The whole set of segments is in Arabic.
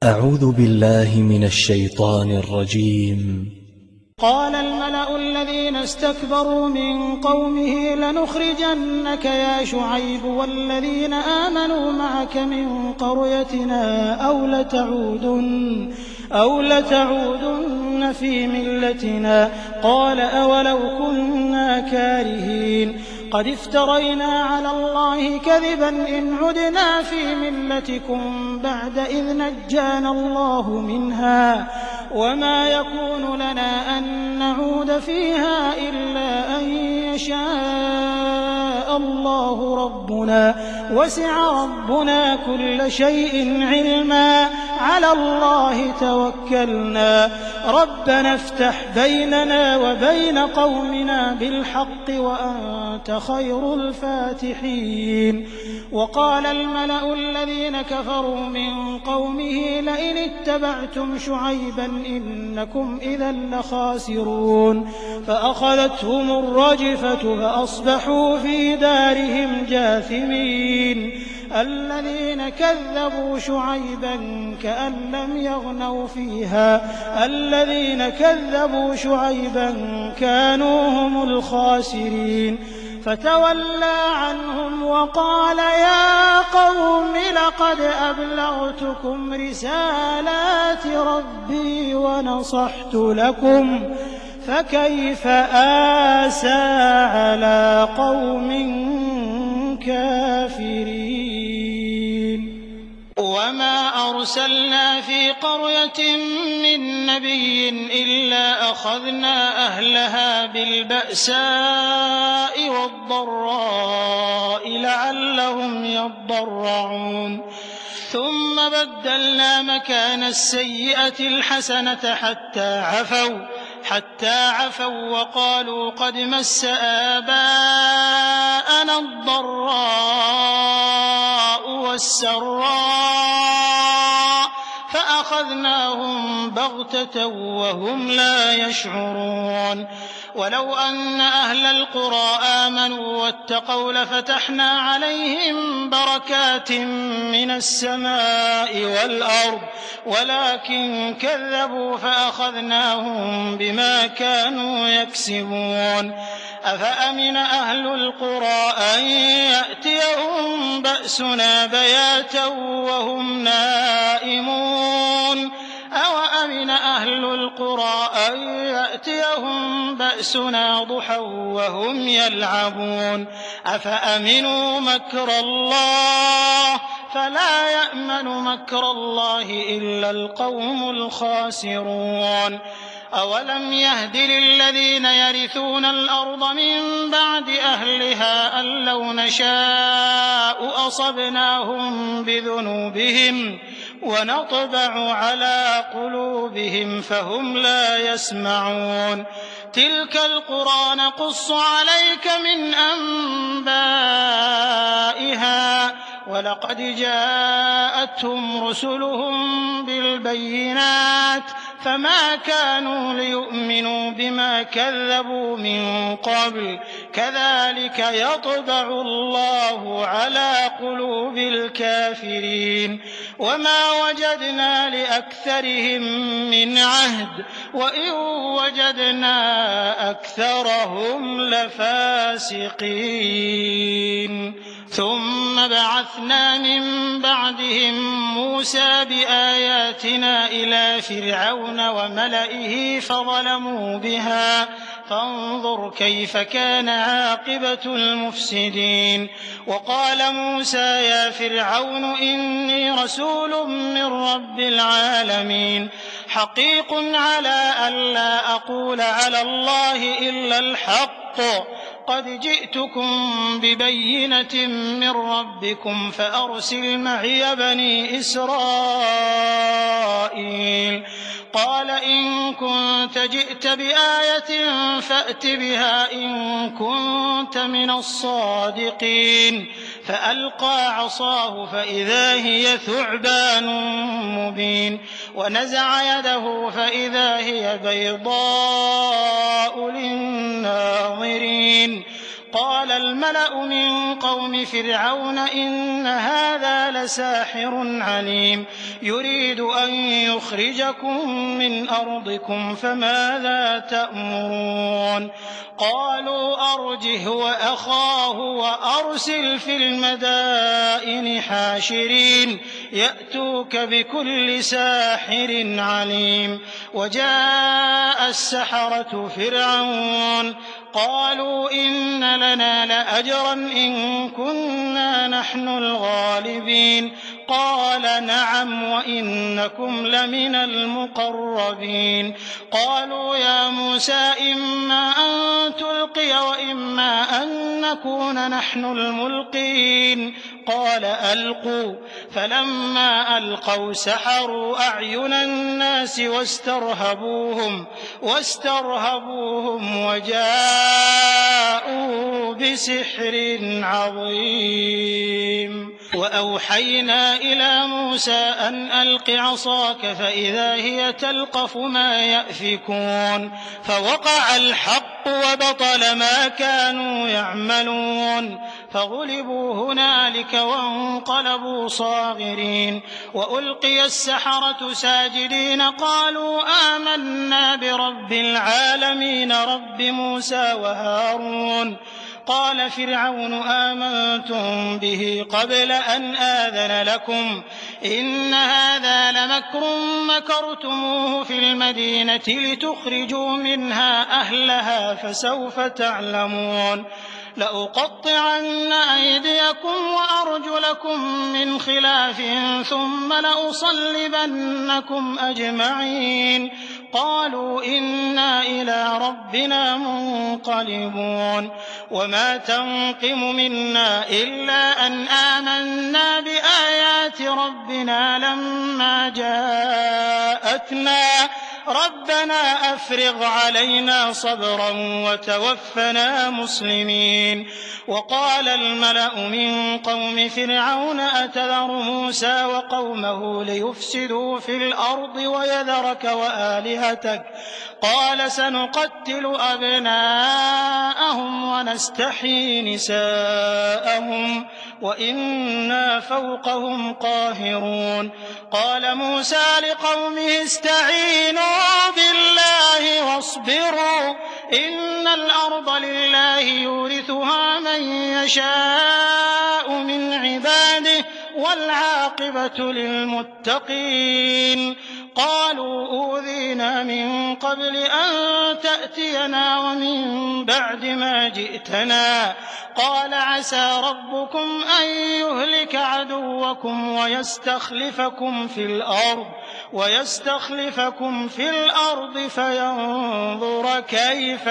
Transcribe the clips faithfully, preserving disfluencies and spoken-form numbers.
أعوذ بالله من الشيطان الرجيم. قال الملأ الذين استكبروا من قومه لنخرجنك يا شعيب والذين آمنوا معك من قريتنا أو لتعودن, أو لتعودن في ملتنا. قال أولو كنا كارهين قد افترينا على الله كذبا إن عدنا في ملتكم بعد إذ نجانا الله منها وما يكون لنا أن نعود فيها إلا أن يشاء الله ربنا وسع ربنا كل شيء علما على الله توكلنا ربنا افتح بيننا وبين قومنا بالحق وأنت خير الفاتحين. وقال الملأ الذين كفروا من قومه لئن اتبعتم شعيبا إنكم إذا لخاسرون فأخذتهم الرجفة فأصبحوا في دارهم جاثمين. الذين كذبوا شعيبا كأن لم يغنوا فيها الذين كذبوا شعيبا كانوا هم الخاسرين. فتولى عنهم وقال يا قوم لقد أبلغتكم رسالات ربي ونصحت لكم فكيف آسى على قوم كافرين. وما أرسلنا في قرية من نبي إلا أخذنا أهلها بالبأساء والضراء لعلهم يضرعون ثم بدلنا مكان السيئة الحسنة حتى عفوا حتى عفوا وقالوا قد مس آباءنا الضراء والسراء فأخذناهم بغتة وهم لا يشعرون. ولو أن أهل القرى آمنوا واتقوا لفتحنا عليهم بركات من السماء والأرض ولكن كذبوا فأخذناهم بما كانوا يكسبون. أفأمن أهل القرى أن يأتيهم بأسنا بياتا وهم نائمون أوأمن أهل القرى أن يأتيهم بأسنا ضحى وهم يلعبون أفأمنوا مكر الله فلا يأمن مكر الله إلا القوم الخاسرون. أولم يهد للذين يرثون الأرض من بعد أهلها أن لو نشاء أصبناهم بذنوبهم ونطبع على قلوبهم فهم لا يسمعون. تلك القرى نقص عليك من أنبائها ولقد جاءتهم رسلهم بالبينات فما كانوا ليؤمنوا بما كذبوا من قبل كذلك يطبع الله على قلوب الكافرين. وما وجدنا لأكثرهم من عهد وإن وجدنا أكثرهم لفاسقين. ثم بعثنا من بعدهم موسى بآياتنا إلى فرعون وملئه فظلموا بها فانظر كيف كان عاقبة المفسدين. وقال موسى يا فرعون إني رسول من رب العالمين حقيق على ألا أقول على الله إلا الحق قد جئتكم ببينة من ربكم فأرسل معي بني إسرائيل. قال إن كنت جئت بآية فأت بها إن كنت من الصادقين. فألقى عصاه فإذا هي ثعبان مبين ونزع يده فإذا هي بيضاء للناظرين. قال الملأ من قوم فرعون إن هذا لساحر عليم يريد أن يخرجكم من أرضكم فماذا تأمرون قالوا أرجه وأخاه وأرسل في المدائن حاشرين يأتوك بكل ساحر عليم وجاء السحرة فرعون قالوا إن لنا لأجرا إن كنا نحن الغالبين قال نعم وإنكم لمن المقربين قالوا يا موسى إما أن تلقي وإما أن نكون نحن الملقين قال ألقوا فلما ألقوا سحروا أعين الناس واسترهبوهم واسترهبوهم وجاءوا بسحر عظيم وأوحينا إلى موسى أن ألق عصاك فإذا هي تلقف ما يأفكون فوقع الحق وبطل ما كانوا يعملون فغلبوا هنالك وانقلبوا صاغرين وألقي السحرة ساجدين قالوا آمنا برب العالمين رب موسى وهارون قال فرعون آمنتم به قبل أن آذن لكم إن هذا لمكر مكرتموه في المدينة لتخرجوا منها أهلها فسوف تعلمون لأقطعن أيديكم وأرجلكم من خلاف ثم لأصلبنكم أجمعين قالوا إنا إلى ربنا منقلبون وما تنقم منا إلا أن آمنا بآيات ربنا لما جاءتنا ربنا أفرغ علينا صبرا وتوفنا مسلمين وقال الملأ من قوم فرعون أتذر موسى وقومه ليفسدوا في الأرض ويذرك وآلهتك قال سنقتل أبناءهم ونستحيي نساءهم وإنا فوقهم قاهرون قال موسى لقومه استعينوا بالله واصبروا إن الأرض لله يورثها من يشاء من عباده والعاقبة للمتقين قالوا أوذينا من قبل أن تأتينا ومن بعد ما جئتنا قال عسى ربكم أن يهلك عدوكم ويستخلفكم في الأرض ويستخلفكم في الأرض فينظر كيف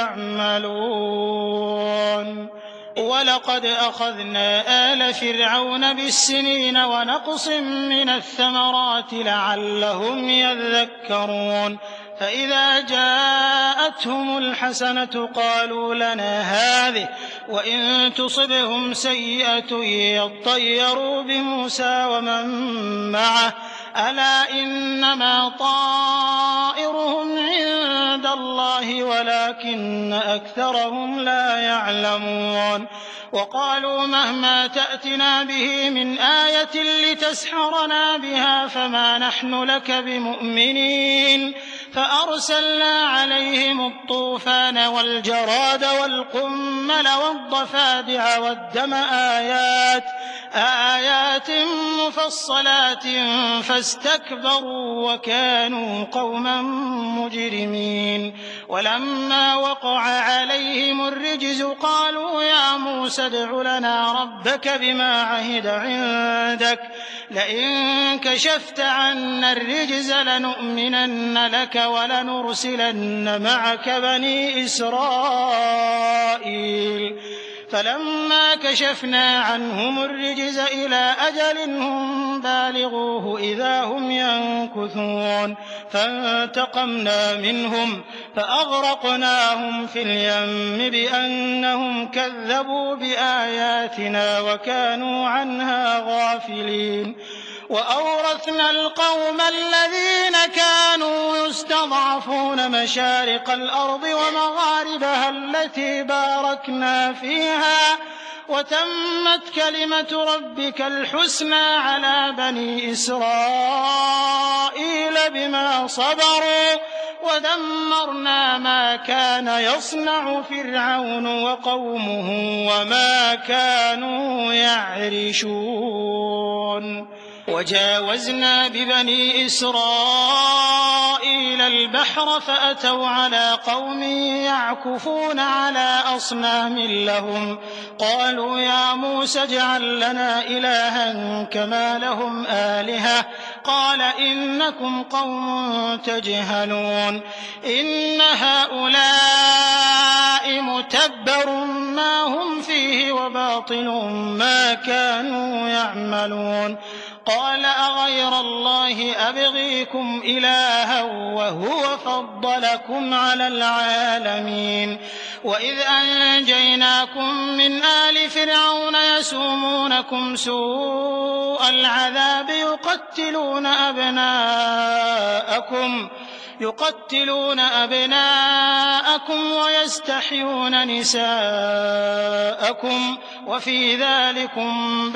تعملون ولقد أخذنا آل فرعون بالسنين ونقص من الثمرات لعلهم يذكرون فإذا جاءتهم الحسنة قالوا لنا هذه وإن تصبهم سيئة يطيروا بموسى ومن معه ألا إنما طائرهم عند الله ولكن أكثرهم لا يعلمون وقالوا مهما تأتنا به من آية لتسحرنا بها فما نحن لك بمؤمنين فأرسلنا عليهم الطوفان والجراد والقمل والضفادع والدم آيات آيات مفصلات فاستكبروا وكانوا قوما مجرمين ولما وقع عليهم الرجز قالوا يا موسى ادع لنا ربك بما عهد عندك لئن كشفت عنا الرجز لنؤمنن لك ولنرسلن معك بني إسرائيل فلما كشفنا عنهم الرجز إلى أجل هم بالغوه إذا هم ينكثون فانتقمنا منهم فأغرقناهم في اليم بأنهم كذبوا بآياتنا وكانوا عنها غافلين وأورثنا القوم الذين كانوا يستضعفون مشارق الأرض ومغاربها التي باركنا فيها وتمت كلمة ربك الحسنى على بني إسرائيل بما صبروا ودمرنا ما كان يصنع فرعون وقومه وما كانوا يعرشون. وجاوزنا ببني إسرائيل البحر فأتوا على قوم يعكفون على أصنام لهم قالوا يا موسى اجعل لنا إلها كما لهم آلهة قال إنكم قوم تجهلون إن هؤلاء متبر ما هم فيه وباطل ما كانوا يعملون قال أغير الله أبغيكم إلها وهو فضلكم على العالمين وإذ أنجيناكم من آل فرعون يسومونكم سوء العذاب يقتلون أبناءكم يقتلون أبناءكم ويستحيون نساءكم وفي ذلكم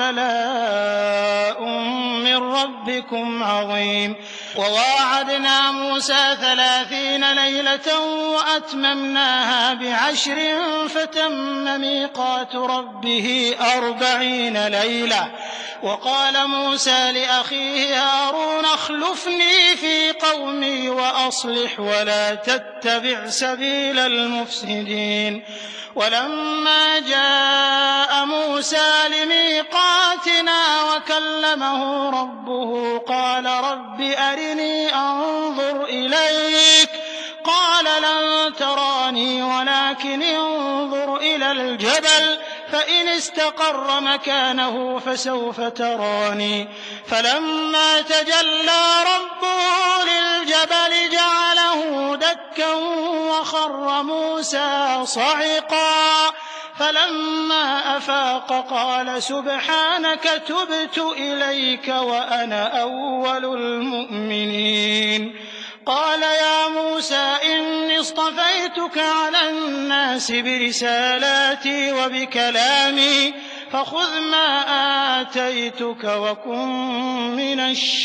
بلاء من ربكم عظيم. وواعدنا موسى ثلاثين ليلة وأتممناها بعشر فتم ميقات ربه أربعين ليلة. وقال موسى لأخيه هارون اخلفني في قومي وأصلح ولا تتبع سبيل المفسدين. ولما جاء موسى لميقاتنا وكلمه ربه قال رب أرني أنظر إليك قال لن تراني ولكن انظر إلى الجبل فإن استقر مكانه فسوف تراني فلما تجلى ربه للجبل جعله دكا وخر موسى صعقا فلما أفاق قال سبحانك تبت إليك وأنا أول المؤمنين. قال يا موسى إني اصطفيتك على الناس برسالاتي وبكلامي فخذ ما آتيتك وكن من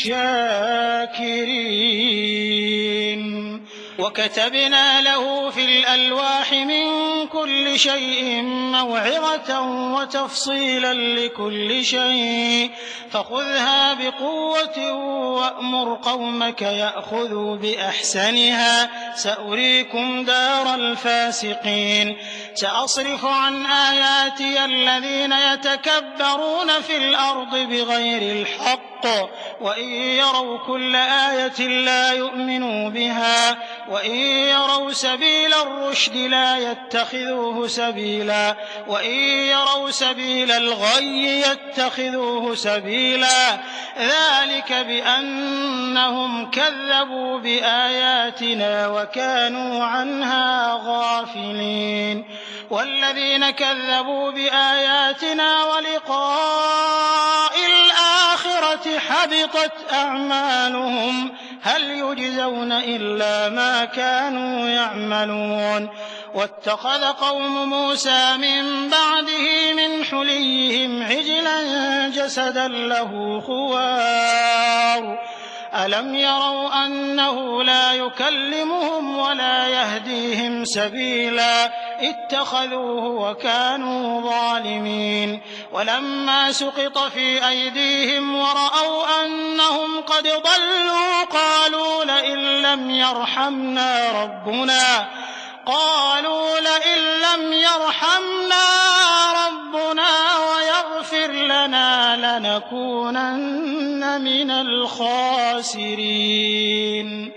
الشاكرين. وكتبنا له في الألواح من كل شيء موعظة وتفصيلا لكل شيء فخذها بقوة وأمر قومك يأخذوا بأحسنها سأريكم دار الفاسقين. سأصرف عن آياتي الذين يتكبرون في الأرض بغير الحق وإن يروا كل آية لا يؤمنوا بها وإن يروا سبيل الرشد لا يتخذوه سبيلا وإن يروا سبيل الغي يتخذوه سبيلا ذلك بأنهم كذبوا بآياتنا وكانوا عنها غافلين. والذين كذبوا بآياتنا ولقاء الآخرة حبطت أعمالهم هل يجزون إلا ما كانوا يعملون. واتخذ قوم موسى من بعده من حليهم عجلا جسدا له خوار ألم يروا أنه لا يكلمهم ولا يهديهم سبيلا اتخذوه وكانوا ظالمين. ولما سقط في أيديهم ورأوا أنهم قد ضلوا قالوا لئن لم يرحمنا ربنا قالوا لئن لم يرحمنا ربنا ويغفر لنا لنكونن من الخاسرين.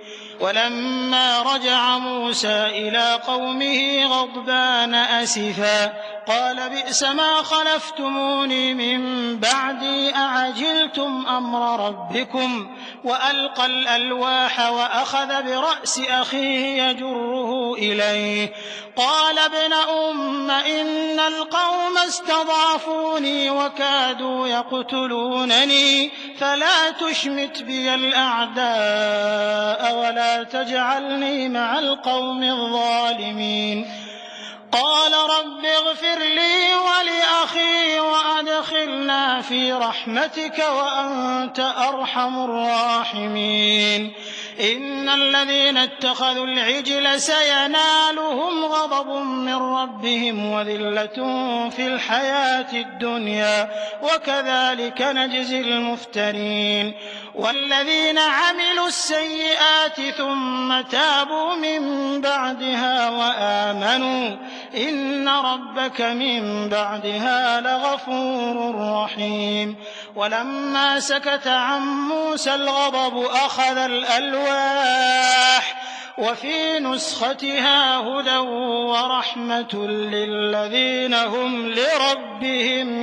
ولما رجع موسى إلى قومه غضبان أسفا قال بئس ما خلفتموني من بعدي أعجلتم أمر ربكم وألقى الألواح وأخذ برأس أخيه يجره إليه قال ابن أم إن القوم استضعفوني وكادوا يقتلونني فلا تشمت بي الأعداء ولا تجعلني مع القوم الظالمين قال رب اغفر لي ولأخي وأدخلنا في رحمتك وأنت أرحم الراحمين إن الذين اتخذوا العجل سينالهم غضب من ربهم وذلة في الحياة الدنيا وكذلك نجزي المفترين والذين عملوا السيئات ثم تابوا من بعدها وآمنوا إن ربك من بعدها لغفور رحيم ولما سكت عن موسى الغضب أخذ الألواح وفي نسختها هدى ورحمة للذين هم لربهم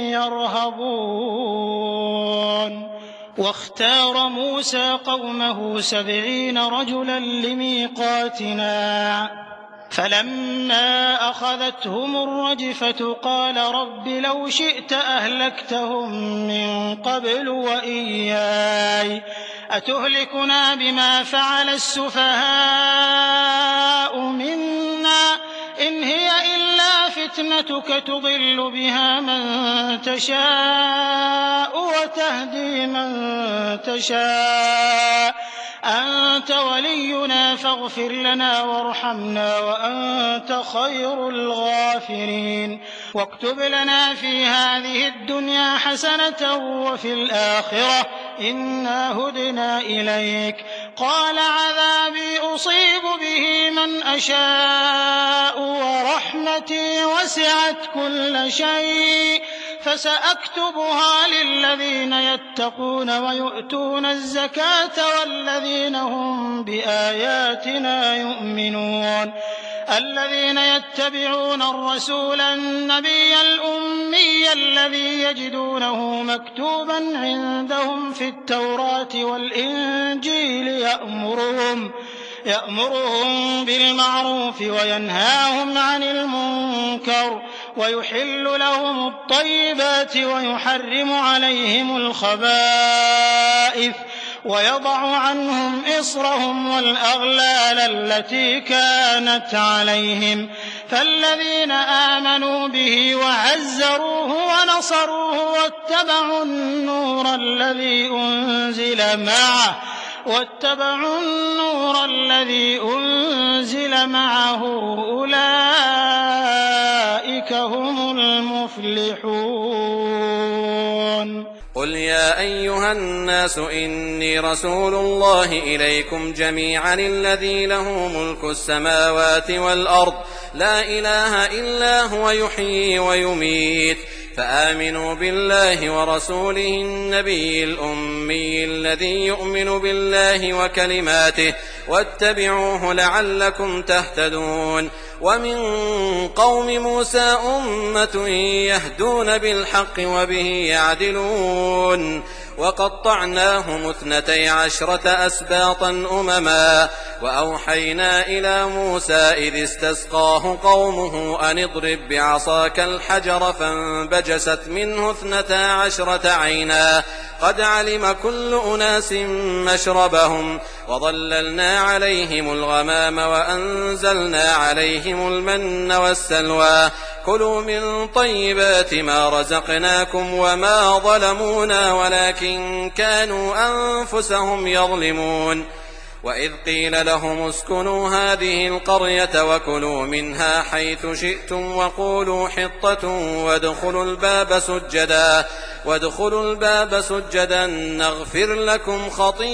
يرهبون واختار موسى قومه سبعين رجلا لميقاتنا فلما أخذتهم الرجفة قال رب لو شئت أهلكتهم من قبل وإياي أتهلكنا بما فعل السفهاء منا إن هي إلا فتنتك تضل بها من تشاء وتهدي من تشاء أنت ولينا فاغفر لنا وارحمنا وأنت خير الغافرين واكتب لنا في هذه الدنيا حسنة وفي الآخرة إنا هدنا إليك قال عذابي أصيب به من أشاء ورحمتي وسعت كل شيء فسأكتبها للذين يتقون ويؤتون الزكاة والذين هم بآياتنا يؤمنون الذين يتبعون الرسول النبي الأمي الذي يجدونه مكتوبا عندهم في التوراة والإنجيل يأمرهم يأمرهم بالمعروف وينهاهم عن المنكر ويحل لهم الطيبات ويحرم عليهم الخبائث ويضع عنهم إصرهم والأغلال التي كانت عليهم فالذين آمنوا به وعزروه ونصروه واتبعوا النور الذي أنزل معه واتبعوا النور الذي أنزل معه أولئك هم المفلحون قل يا أيها الناس إني رسول الله إليكم جميعا الذي له ملك السماوات والأرض لا إله إلا هو يحيي ويميت فآمنوا بالله ورسوله النبي الأمي الذي يؤمن بالله وكلماته واتبعوه لعلكم تهتدون ومن قوم موسى أمة يهدون بالحق وبه يعدلون وقطعناهم اثنتي عشرة أسباطا أمما وأوحينا إلى موسى إذ استسقاه قومه أن اضرب بعصاك الحجر فانبجست منه اثنتا عشرة عينا قد علم كل أناس مشربهم وظللنا عليهم الغمام وأنزلنا عليهم المن والسلوى كلوا من طيبات ما رزقناكم وما ظلمونا ولكن كانوا أنفسهم يظلمون وإذ قيل لهم اسكنوا هذه القرية وكلوا منها حيث شئتم وقولوا حطة وادخلوا الباب سجدا وادخلوا الباب سجدا نغفر لكم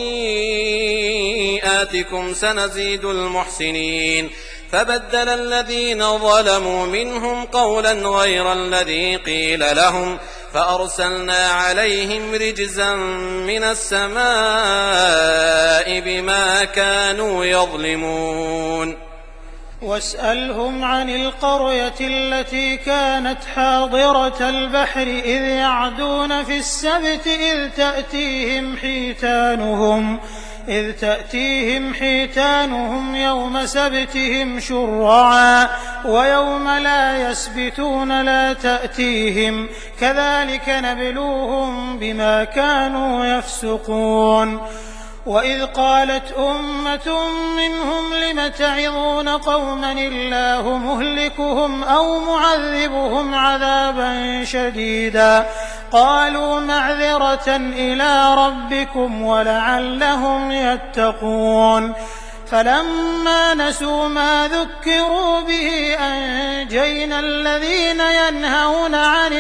خطيئاتكم سنزيد المحسنين فبدل الذين ظلموا منهم قولا غير الذي قيل لهم فأرسلنا عليهم رجزا من السماء بما كانوا يظلمون واسألهم عن القرية التي كانت حاضرة البحر إذ يعدون في السبت إذ تأتيهم حيتانهم إذ تأتيهم حيتانهم يوم سبتهم شرعا ويوم لا يسبتون لا تأتيهم كذلك نبلوهم بما كانوا يفسقون وإذ قالت أمة منهم لم تعظون قوما الله مهلكهم أو معذبهم عذابا شديدا قالوا معذرة إلى ربكم ولعلهم يتقون فلما نسوا ما ذكروا به أنجينا الذين ينهون عن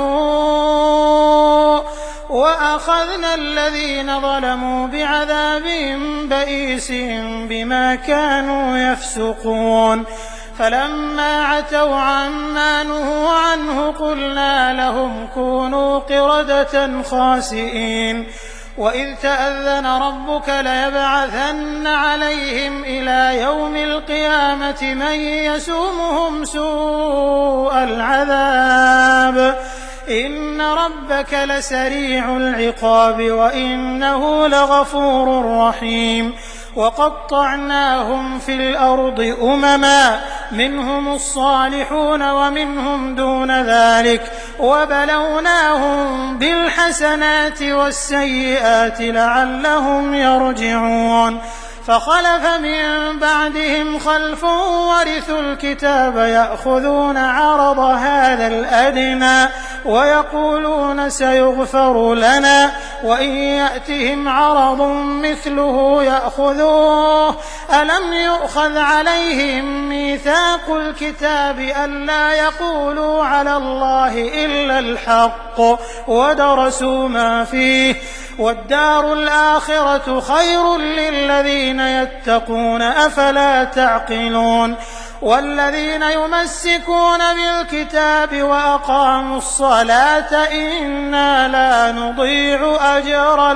السوء وأخذنا الذين ظلموا بعذاب بئيس بما كانوا يفسقون فلما عتوا عما نهوا عنه قلنا لهم كونوا قردة خاسئين وإذ تأذن ربك ليبعثن عليهم إلى يوم القيامة من يسومهم سوء العذاب إن ربك لسريع العقاب وإنه لغفور رحيم وقطعناهم في الأرض أمما منهم الصالحون ومنهم دون ذلك وبلوناهم بالحسنات والسيئات لعلهم يرجعون فخلف من بعدهم خلف ورثوا الكتاب يأخذون عرض هذا الأدنى ويقولون سيغفر لنا وإن يأتهم عرض مثله يأخذوه ألم يؤخذ عليهم ميثاق الكتاب ألا يقولوا على الله إلا الحق ودرسوا ما فيه والدار الآخرة خير للذين يتقون أفلا تعقلون والذين يمسكون بالكتاب وأقاموا الصلاة إنا لا نضيع أجر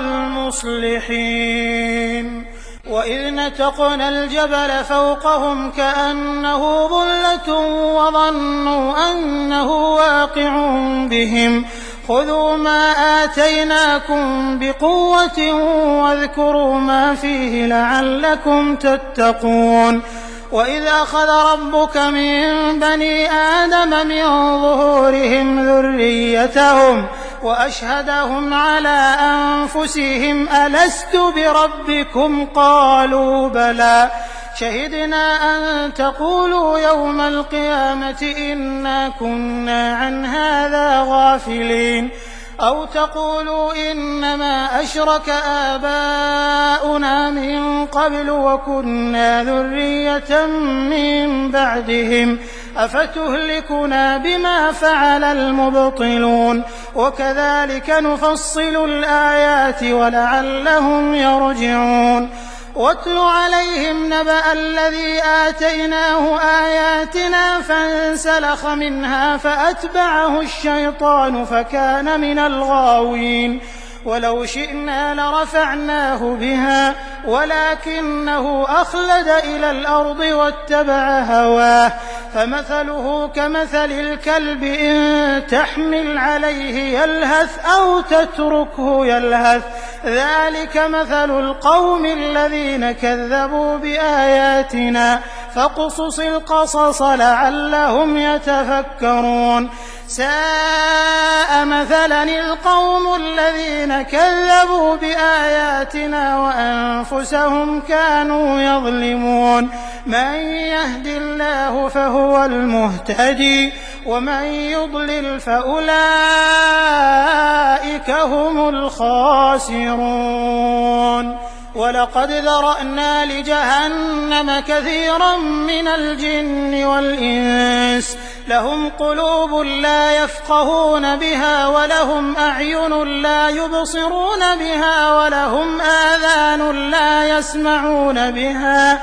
المصلحين وإذ نتقنا الجبل فوقهم كأنه ظلة وظنوا أنه واقع بهم خذوا ما آتيناكم بقوة واذكروا ما فيه لعلكم تتقون وإذ أخذ ربك من بني آدم من ظهورهم ذريتهم وأشهدهم على أنفسهم ألست بربكم قالوا بلى شهدنا أن تقولوا يوم القيامة إنا كنا عن هذا غافلين أو تقولوا إنما أشرك آباؤنا من قبل وكنا ذرية من بعدهم أفتهلكنا بما فعل المبطلون وكذلك نفصل الآيات ولعلهم يرجعون واتل عليهم نبأ الذي آتيناه آياتنا فانسلخ منها فأتبعه الشيطان فكان من الغاوين ولو شئنا لرفعناه بها ولكنه أخلد إلى الأرض واتبع هواه فمثله كمثل الكلب إن تحمل عليه يلهث أو تتركه يلهث ذلك مثل القوم الذين كذبوا بآياتنا فاقصص القصص لعلهم يتفكرون ساء مثلا القوم الذين كذبوا بآياتنا وأنفسهم كانوا يظلمون من يهد الله فهو المهتدي ومن يضلل فأولئك هم الخاسرون ولقد ذرأنا لجهنم كثيرا من الجن والإنس لهم قلوب لا يفقهون بها ولهم أعين لا يبصرون بها ولهم آذان لا يسمعون بها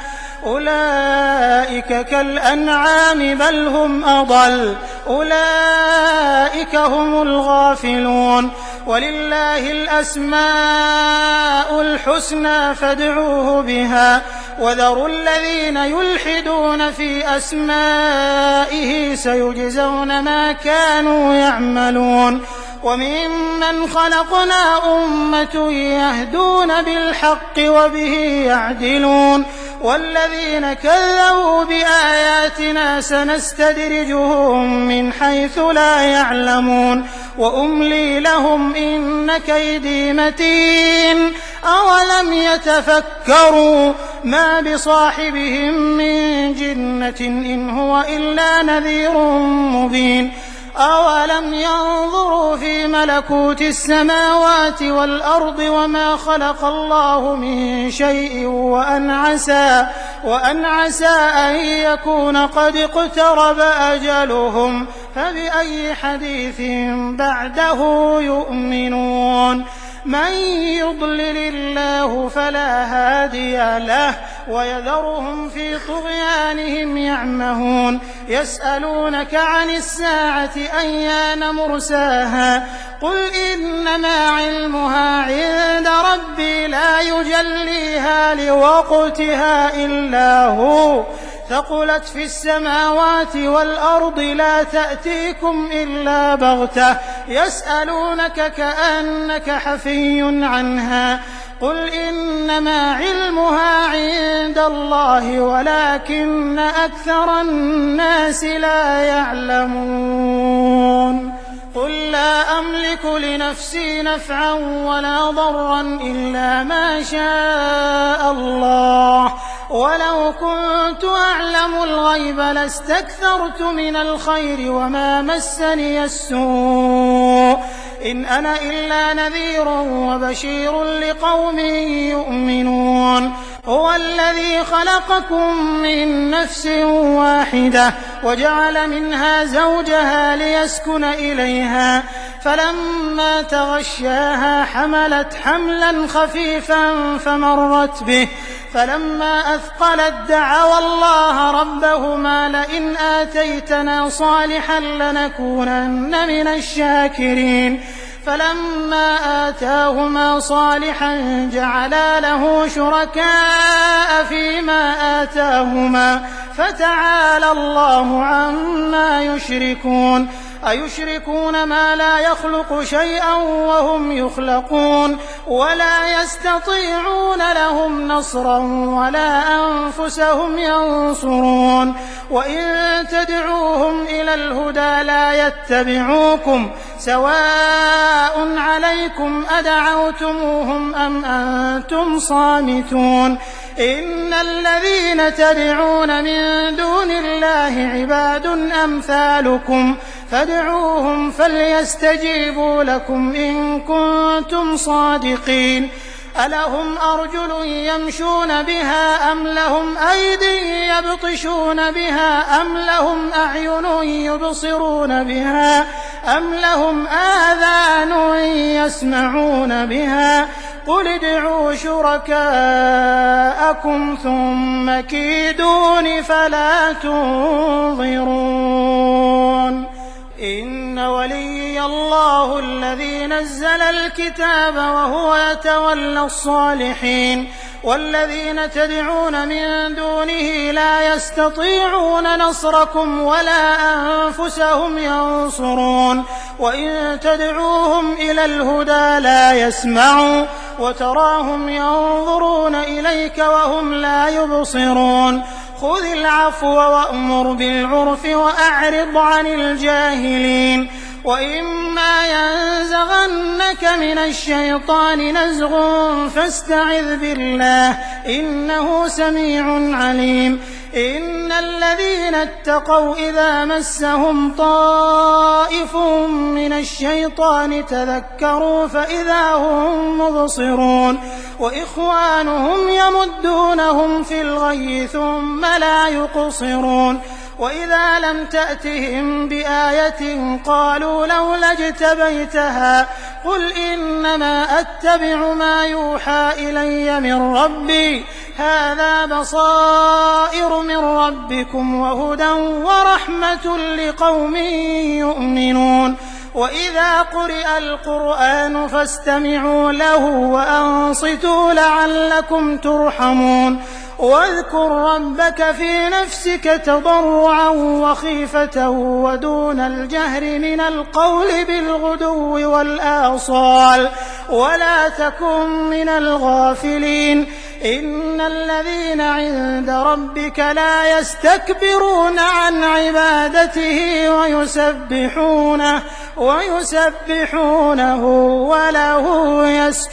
أولئك كالأنعام بل هم أضل أولئك هم الغافلون ولله الأسماء الحسنى فادعوه بها وذروا الذين يلحدون في أسمائه سيجزون ما كانوا يعملون وممن خلقنا أمة يهدون بالحق وبه يعدلون والذين كذبوا بآياتنا سنستدرجهم من حيث لا يعلمون وأملي لهم إن كيدي متين أولم يتفكروا ما بصاحبهم من جنة إن هو إلا نذير مبين أولم ينظروا في ملكوت السماوات والأرض وما خلق الله من شيء وأن عسى, وأن عسى أن يكون قد اقترب أجلهم فبأي حديث بعده يؤمنون من يضلل الله فلا هادي له ويذرهم في طغيانهم يعمهون يسألونك عن الساعة أيان مرساها قل إنما علمها عند ربي لا يجليها لوقتها إلا هو ثقلت في السماوات والأرض لا تأتيكم إلا بغتة يسألونك كأنك حفي عنها قل إنما علمها عند الله ولكن أكثر الناس لا يعلمون قل لا أملك لنفسي نفعا ولا ضرا إلا ما شاء الله ولو كنت أعلم الغيب لاستكثرت من الخير وما مسني السوء إن أنا إلا نذير وبشير لقوم يؤمنون هو الذي خلقكم من نفس واحدة وجعل منها زوجها ليسكن إليها فلما تغشاها حملت حملا خفيفا فمرت به فلما أثقلت دعوا الله ربهما لئن آتيتنا صالحا لنكونن من الشاكرين فلما آتاهما صالحا جعلا له شركاء فيما آتاهما فتعالى الله عما يشركون أيشركون ما لا يخلق شيئا وهم يخلقون ولا يستطيعون لهم نصرا ولا أنفسهم ينصرون وإن تدعوهم إلى الهدى لا يتبعوكم سواء عليكم أدعوتموهم أم أنتم صامتون إن الذين تدعون من دون الله عباد أمثالكم فادعوهم فليستجيبوا لكم إن كنتم صادقين ألهم أرجل يمشون بها أم لهم أيدي يبطشون بها أم لهم أعين يبصرون بها أم لهم آذان يسمعون بها قل ادعوا شركاءكم ثم كيدون فلا تنظرون إن وليي الله الذي نزل الكتاب وهو يتولى الصالحين والذين تدعون من دونه لا يستطيعون نصركم ولا أنفسهم ينصرون وإن تدعوهم إلى الهدى لا يسمعوا وتراهم ينظرون إليك وهم لا يبصرون خذ العفو وأمر بالعرف وأعرض عن الجاهلين وإما ينزغنك من الشيطان نزغ فاستعذ بالله إنه سميع عليم إن الذين اتقوا إذا مسهم طائف من الشيطان تذكروا فإذا هم مبصرون وإخوانهم يمدونهم في الغي ثم لا يقصرون وإذا لم تأتهم بآية قالوا لولا اجتبيتها قل إنما أتبع ما يوحى إلي من ربي هذا بصائر من ربكم وهدى ورحمة لقوم يؤمنون وإذا قرئ القرآن فاستمعوا له وأنصتوا لعلكم ترحمون واذكر ربك في نفسك تضرعا وخيفة ودون الجهر من القول بالغدو والآصال ولا تكن من الغافلين إن الذين عند ربك لا يستكبرون عن عبادته ويسبحونه ويسبحونه وله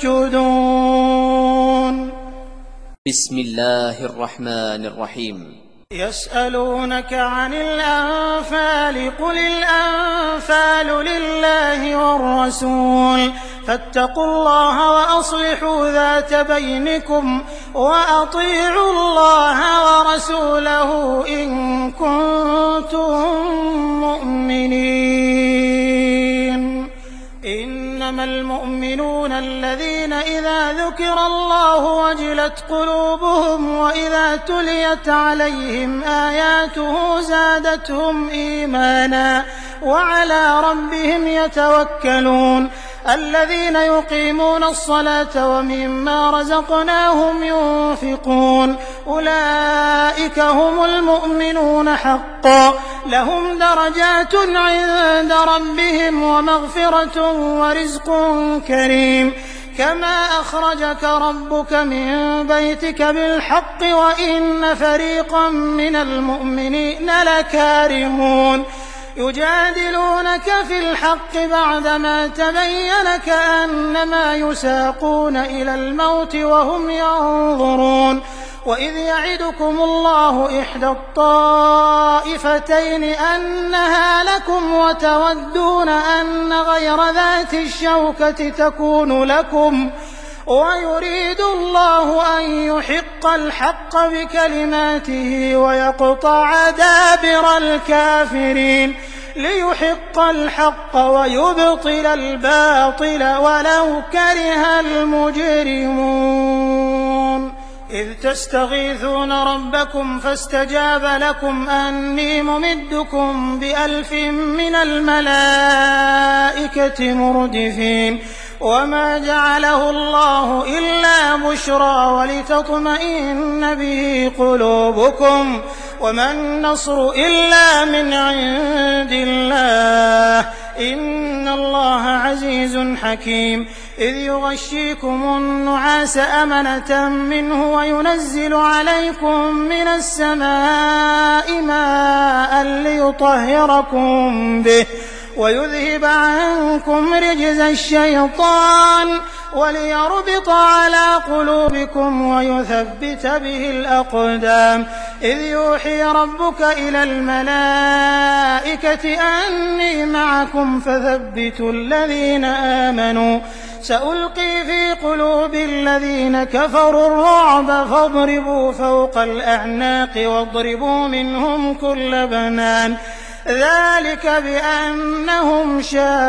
يسجدون. بسم الله الرحمن الرحيم. يسألونك عن الأنفال قل الأنفال لله والرسول فاتقوا الله وأصلحوا ذات بينكم وأطيعوا الله ورسوله إن كنتم مؤمنين. إنما المؤمنون الذين إذا ذكر الله وجلت قلوبهم وإذا تليت عليهم آياته زادتهم إيمانا وعلى ربهم يتوكلون. الذين يقيمون الصلاة ومما رزقناهم ينفقون أولئك هم المؤمنون حقا لهم درجات عند ربهم ومغفرة ورزق كريم. كما أخرجك ربك من بيتك بالحق وإن فريقا من المؤمنين لكارهون يجادلونك في الحق بعدما تبين كأنما يساقون إلى الموت وهم ينظرون. وإذ يعدكم الله إحدى الطائفتين أنها لكم وتودون أن غير ذات الشوكة تكون لكم ويريد الله أن يحق الحق بكلماته ويقطع دابر الكافرين ليحق الحق ويبطل الباطل ولو كره المجرمون. إذ تستغيثون ربكم فاستجاب لكم أني ممدكم بألف من الملائكة مردفين. وما جعله الله إلا بشرى ولتطمئن به قلوبكم وما النصر إلا من عند الله إن الله عزيز حكيم. إذ يغشيكم النعاس أمنة منه وينزل عليكم من السماء ماء ليطهركم به ويذهب عنكم رجز الشيطان وليربط على قلوبكم ويثبت به الأقدام. إذ يوحي ربك إلى الملائكة أني معكم فثبتوا الذين آمنوا سألقي في قلوب الذين كفروا الرعب فاضربوا فوق الأعناق واضربوا منهم كل بنان ذلك بأنهم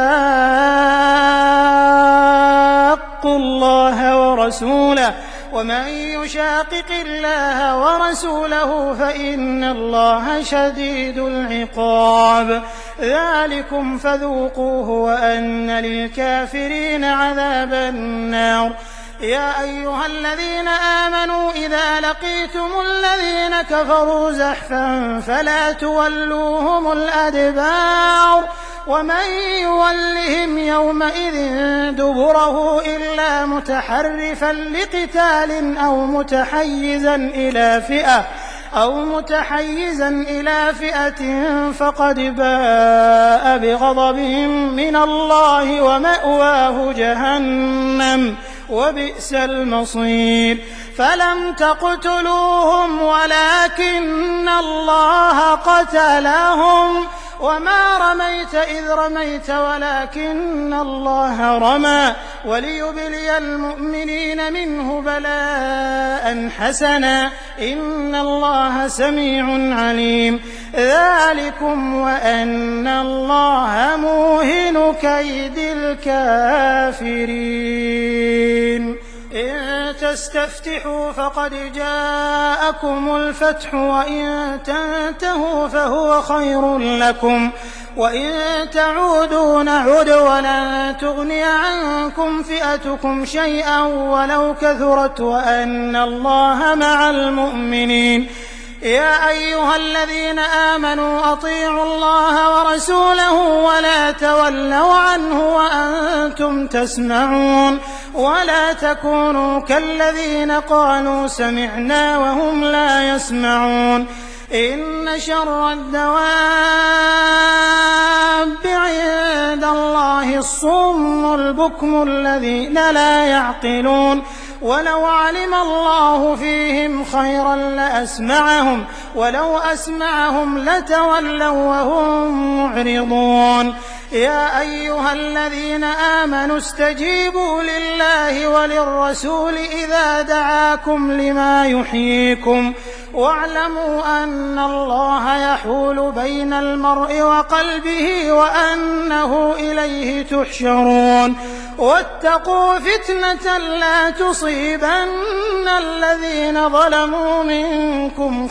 شاقوا الله ورسوله ومن يشاقق الله ورسوله فإن الله شديد العقاب. ذلكم فذوقوه وأن للكافرين عذاب النار. يا أيها الذين آمنوا إذا لقيتم الذين كفروا زحفا فلا تولوهم الأدبار ومن يولهم يومئذ دبره إلا متحرفا لقتال أو متحيزا إلى فئة أو متحيزا إلى فئة فقد باء بغضب من الله ومأواه جهنم وبئس المصير. فلم تقتلوهم ولكن الله قتلهم وما رميت إذ رميت ولكن الله رمى وليبلي المؤمنين منه بلاء حسنا إن الله سميع عليم. ذلكم وأن الله موهن كيد الكافرين. إن تستفتحوا فقد جاءكم الفتح وإن تنتهوا فهو خير لكم وإن تعودوا نعد ولن تغني عنكم فئتكم شيئا ولو كثرت وأن الله مع المؤمنين. يا أيها الذين آمنوا أطيعوا الله ورسوله ولا تولوا عنه وأنتم تسمعون ولا تكونوا كالذين قالوا سمعنا وهم لا يسمعون. إن شر الدواب عند الله الصم البكم الذين لا يعقلون. ولو علم الله فيهم خيرا لأسمعهم ولو أسمعهم لتولوا وهم معرضون. يا أيها الذين آمنوا استجيبوا لله وللرسول إذا دعاكم لما يحييكم واعلموا أن الله يحول بين المرء وقلبه وأنه إليه تحشرون. واتقوا فتنة لا تصيبن الذين ظلموا منكم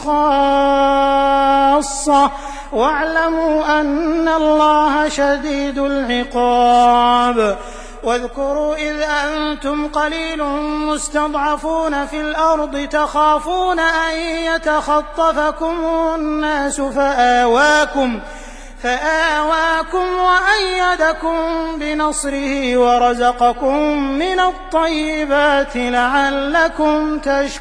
خاصة واعلموا أن الله شديد العقاب. واذكروا إذ أنتم قليل مستضعفون في الأرض تخافون أن يتخطفكم الناس فآواكم فآواكم وأيدكم بنصره ورزقكم من الطيبات لعلكم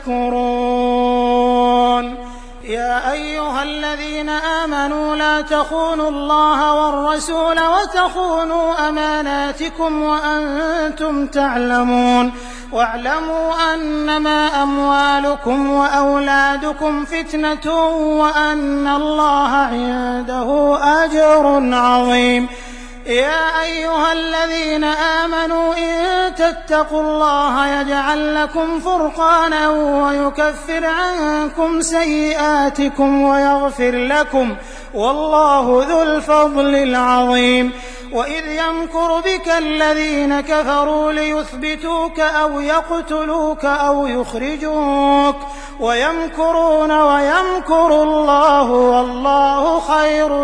تشكرون. يا أيها الذين آمنوا لا تخونوا الله والرسول وتخونوا أماناتكم وأنتم تعلمون. واعلموا أنما أموالكم وأولادكم فتنة وأن الله عنده أجر عظيم. يا أيها الذين آمنوا إن تتقوا الله يجعل لكم فرقانا ويكفر عنكم سيئاتكم ويغفر لكم والله ذو الفضل العظيم. وإذ يمكر بك الذين كفروا ليثبتوك أو يقتلوك أو يخرجوك ويمكرون ويمكر الله والله خير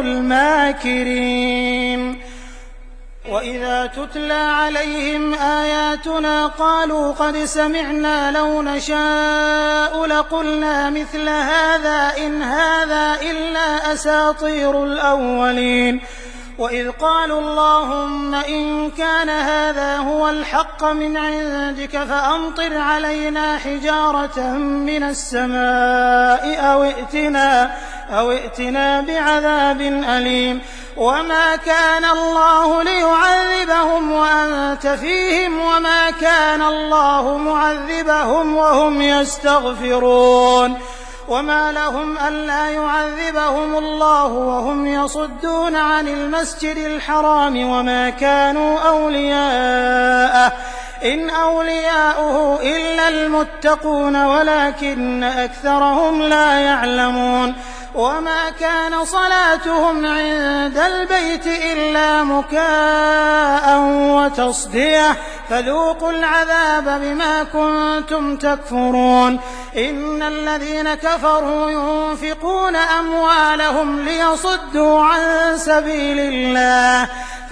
الماكرين. وإذا تتلى عليهم آياتنا قالوا قد سمعنا لو نشاء لقلنا مثل هذا إن هذا إلا أساطير الأولين. وإذ قالوا اللهم إن كان هذا هو الحق من عندك فأمطر علينا حجارة من السماء أو ائتنا, أو ائتنا بعذاب أليم. وما كان الله ليعذبهم وأنت فيهم وما كان الله معذبهم وهم يستغفرون. وما لهم ألا يعذبهم الله وهم يصدون عن المسجد الحرام وما كانوا أولياءه إن أولياؤه إلا المتقون ولكن أكثرهم لا يعلمون. وما كان صلاتهم عند البيت إلا مكاء وتصدية فذوقوا العذاب بما كنتم تكفرون. إن الذين كفروا ينفقون أموالهم ليصدوا عن سبيل الله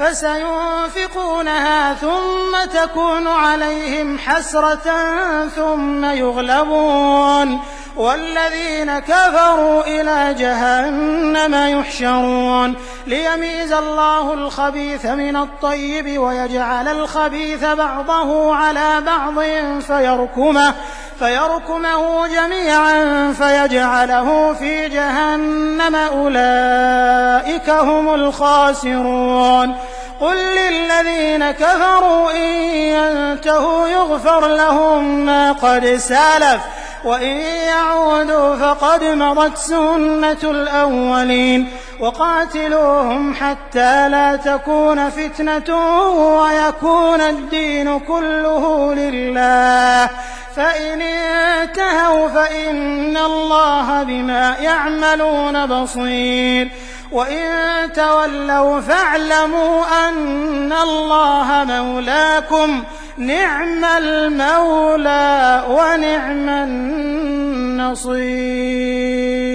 فسينفقونها ثم تكون عليهم حسرة ثم يغلبون والذين كفروا إلى جهنم يحشرون. ليميز الله الخبيث من الطيب ويجعل الخبيث بعضه على بعض فيركمه, فيركمه جميعا فيجعله في جهنم أولئك هم الخاسرون. قل للذين كفروا إن ينتهوا يغفر لهم ما قد سلف وإن يعودوا فقد مضت سنة الأولين. وقاتلوهم حتى لا تكون فتنة ويكون الدين كله لله فإن انتهوا فإن الله بما يعملون بصير. وإن تولوا فاعلموا أن الله مولاكم نعم المولى ونعم النصير.